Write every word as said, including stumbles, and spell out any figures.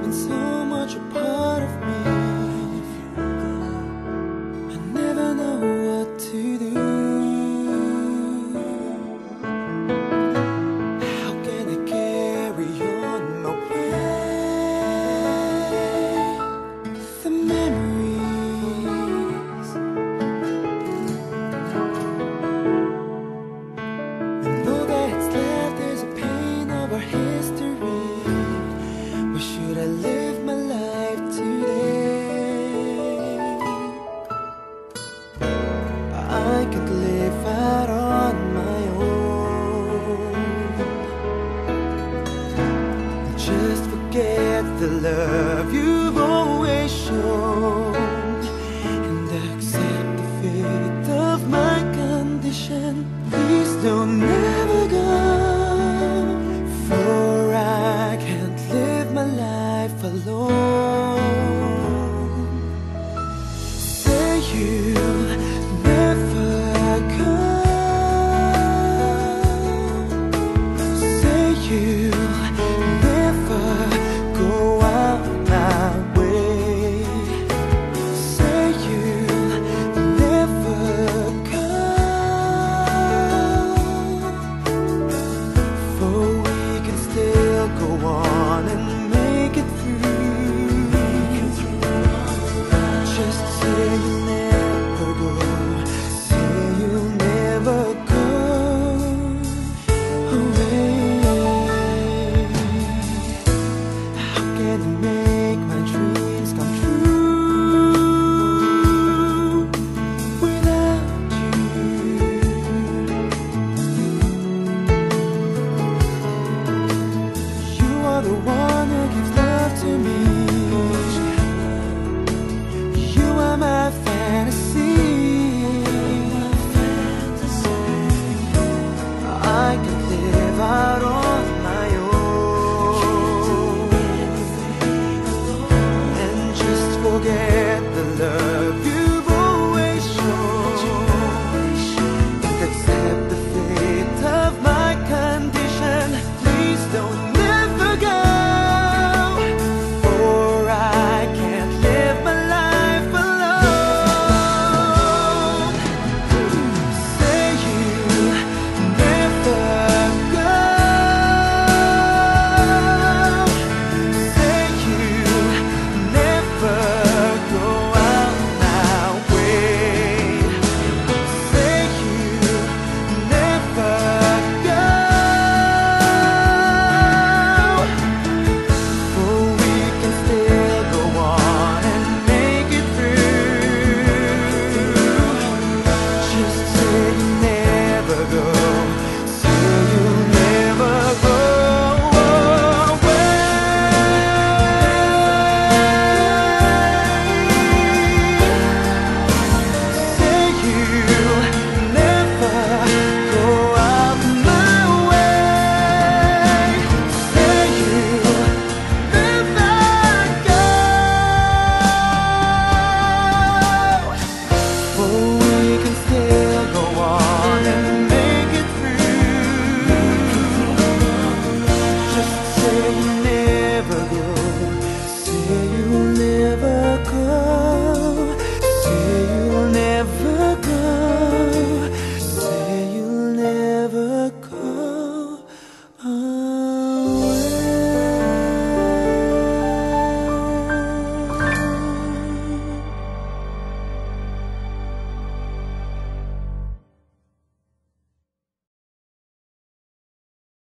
been so much a part of me. I never know what to do. How can I carry on my way? The memories, and all that's left is a pain of our history. Where should I live my life today? I can't live out on my own. Just forget the love you've always shown, and accept the fate of my condition. Please don't ever go, for I can't live my life alone. Say you'll never come, say you'll never go out my way, say you'll never come, for we can still go on and make it through. Just say you'll never go, say you'll never go away. How can I make my dreams come true without you? You are the one